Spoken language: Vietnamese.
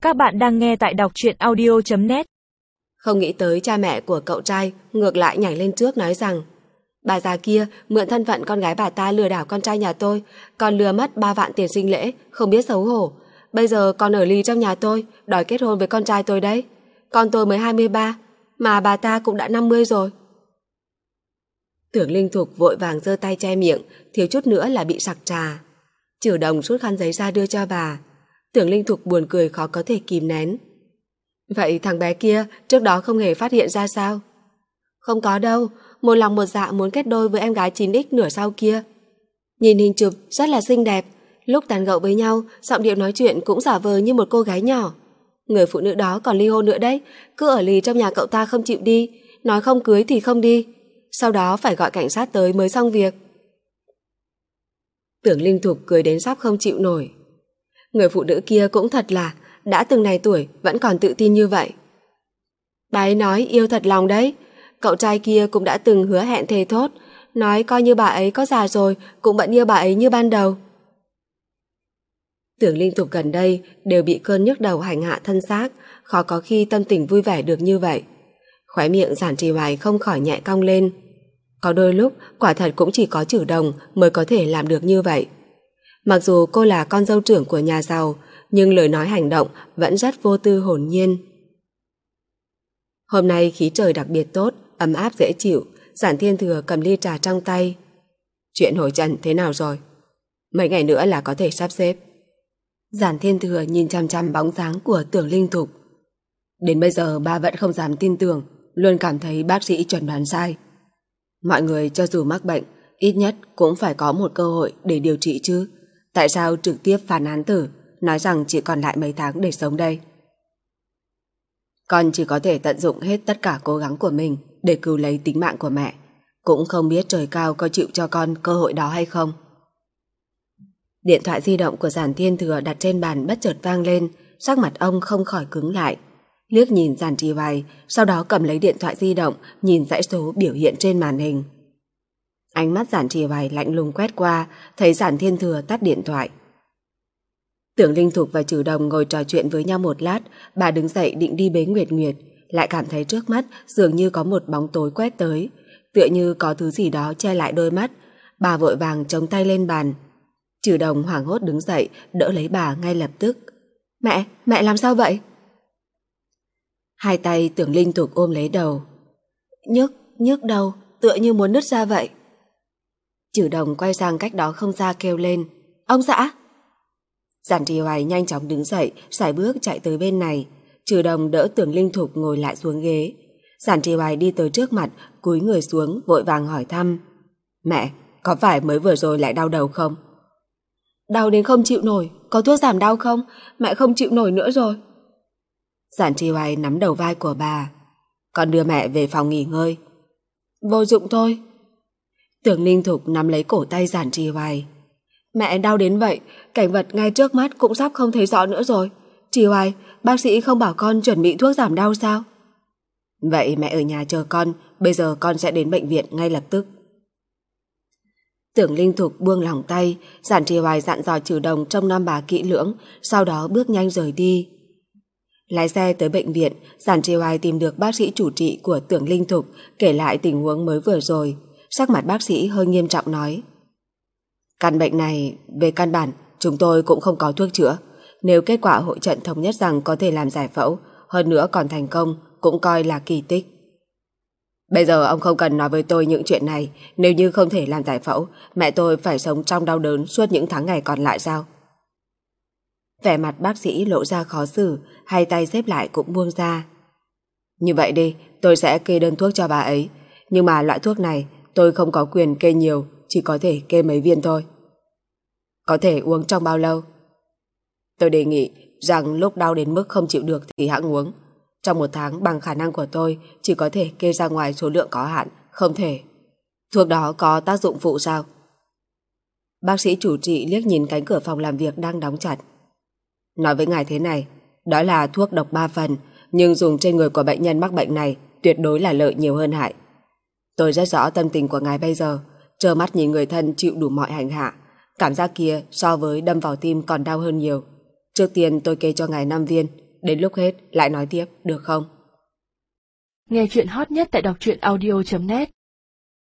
Các bạn đang nghe tại đọc truyện audio.net. Không nghĩ tới cha mẹ của cậu trai ngược lại nhảy lên trước nói rằng bà già kia mượn thân phận con gái bà ta lừa đảo con trai nhà tôi, còn lừa mất 3 vạn tiền sinh lễ, không biết xấu hổ. Bây giờ còn ở lì trong nhà tôi, đòi kết hôn với con trai tôi đấy. Con tôi mới 23, mà bà ta cũng đã 50 rồi. Tưởng Linh Thục vội vàng giơ tay che miệng, thiếu chút nữa là bị sặc trà. Trừ Đồng rút khăn giấy ra đưa cho bà. Tưởng Linh Thục buồn cười khó có thể kìm nén. Vậy thằng bé kia trước đó không hề phát hiện ra sao? Không có đâu, một lòng một dạ muốn kết đôi với em gái 9X nửa sau kia. Nhìn hình chụp rất là xinh đẹp, lúc tán gẫu với nhau, giọng điệu nói chuyện cũng giả vờ như một cô gái nhỏ. Người phụ nữ đó còn ly hôn nữa đấy, cứ ở lì trong nhà cậu ta không chịu đi, nói không cưới thì không đi. Sau đó phải gọi cảnh sát tới mới xong việc. Tưởng Linh Thục cười đến sắp không chịu nổi. Người phụ nữ kia cũng thật là đã từng này tuổi vẫn còn tự tin như vậy. Bà ấy nói yêu thật lòng đấy. Cậu trai kia cũng đã từng hứa hẹn thề thốt, nói coi như bà ấy có già rồi cũng vẫn yêu bà ấy như ban đầu. Tưởng Linh Thục gần đây đều bị cơn nhức đầu hành hạ thân xác, khó có khi tâm tình vui vẻ được như vậy. Khóe miệng Giản Trì Hoài không khỏi nhẹ cong lên. Có đôi lúc quả thật cũng chỉ có Trừ Đồng mới có thể làm được như vậy. Mặc dù cô là con dâu trưởng của nhà giàu, nhưng lời nói hành động vẫn rất vô tư hồn nhiên. Hôm nay khí trời đặc biệt tốt, ấm áp dễ chịu. Giản Thiên Thừa cầm ly trà trong tay. Chuyện hồi trần thế nào rồi? Mấy ngày nữa là có thể sắp xếp. Giản Thiên Thừa nhìn chăm chăm bóng dáng của Tưởng Linh Thục. Đến bây giờ bà vẫn không dám tin tưởng, luôn cảm thấy bác sĩ chuẩn đoán sai. Mọi người cho dù mắc bệnh, ít nhất cũng phải có một cơ hội để điều trị chứ. Tại sao trực tiếp phán án tử, nói rằng chỉ còn lại mấy tháng để sống đây? Con chỉ có thể tận dụng hết tất cả cố gắng của mình để cứu lấy tính mạng của mẹ. Cũng không biết trời cao có chịu cho con cơ hội đó hay không. Điện thoại di động của Giản Thiên Thừa đặt trên bàn bất chợt vang lên, sắc mặt ông không khỏi cứng lại. Liếc nhìn Giản Trì Hoài, sau đó cầm lấy điện thoại di động, nhìn dãy số biểu hiện trên màn hình. Ánh mắt Giản Trì Hoài lạnh lùng quét qua, thấy Giản Thiên Thừa tắt điện thoại. Tưởng Linh Thục và Trừ Đồng ngồi trò chuyện với nhau một lát, bà đứng dậy định đi bế Nguyệt Nguyệt, lại cảm thấy trước mắt dường như có một bóng tối quét tới, tựa như có thứ gì đó che lại đôi mắt. Bà vội vàng chống tay lên bàn. Trừ Đồng hoảng hốt đứng dậy, đỡ lấy bà ngay lập tức. Mẹ làm sao vậy? Hai tay Tưởng Linh Thục ôm lấy đầu. Nhức đầu, tựa như muốn nứt ra vậy. Trừ Đồng quay sang cách đó không xa kêu lên. Ông xã! Giản Trì Hoài nhanh chóng đứng dậy, sải bước chạy tới bên này. Trừ Đồng đỡ Tưởng Linh Thục ngồi lại xuống ghế. Giản Trì Hoài đi tới trước mặt, cúi người xuống, vội vàng hỏi thăm. Mẹ, có phải mới vừa rồi lại đau đầu không? Đau đến không chịu nổi, có thuốc giảm đau không? Mẹ không chịu nổi nữa rồi. Giản Trì Hoài nắm đầu vai của bà. Con đưa mẹ về phòng nghỉ ngơi. Vô dụng thôi. Tưởng Linh Thục nắm lấy cổ tay Giản Trì Hoài. Mẹ đau đến vậy, cảnh vật ngay trước mắt cũng sắp không thấy rõ nữa rồi. Trì Hoài, bác sĩ không bảo con chuẩn bị thuốc giảm đau sao? Vậy mẹ ở nhà chờ con, bây giờ con sẽ đến bệnh viện ngay lập tức. Tưởng Linh Thục buông lỏng tay, Giản Trì Hoài dặn dò Trừ Đồng trông nom bà kỹ lưỡng, sau đó bước nhanh rời đi. Lái xe tới bệnh viện, Giản Trì Hoài tìm được bác sĩ chủ trị của Tưởng Linh Thục, kể lại tình huống mới vừa rồi. Sắc mặt bác sĩ hơi nghiêm trọng nói. Căn bệnh này, về căn bản, chúng tôi cũng không có thuốc chữa. Nếu kết quả hội trận thống nhất rằng có thể làm giải phẫu, hơn nữa còn thành công, cũng coi là kỳ tích. Bây giờ ông không cần nói với tôi những chuyện này. Nếu như không thể làm giải phẫu, mẹ tôi phải sống trong đau đớn suốt những tháng ngày còn lại sao? Vẻ mặt bác sĩ lộ ra khó xử, hai tay xếp lại cũng buông ra. Như vậy đi, tôi sẽ kê đơn thuốc cho bà ấy. Nhưng mà loại thuốc này tôi không có quyền kê nhiều, chỉ có thể kê mấy viên thôi. Có thể uống trong bao lâu? Tôi đề nghị rằng lúc đau đến mức không chịu được thì hãng uống. Trong một tháng bằng khả năng của tôi chỉ có thể kê ra ngoài số lượng có hạn, không thể. Thuốc đó có tác dụng phụ sao? Bác sĩ chủ trị liếc nhìn cánh cửa phòng làm việc đang đóng chặt. Nói với ngài thế này, đó là thuốc độc 3 phần, nhưng dùng trên người của bệnh nhân mắc bệnh này tuyệt đối là lợi nhiều hơn hại. Tôi rất rõ tâm tình của ngài bây giờ, trơ mắt nhìn người thân chịu đủ mọi hành hạ. Cảm giác kia so với đâm vào tim còn đau hơn nhiều. Trước tiên tôi kê cho ngài 5 viên, Đến lúc hết lại nói tiếp, được không? Nghe chuyện hot nhất tại đọc truyện audio.net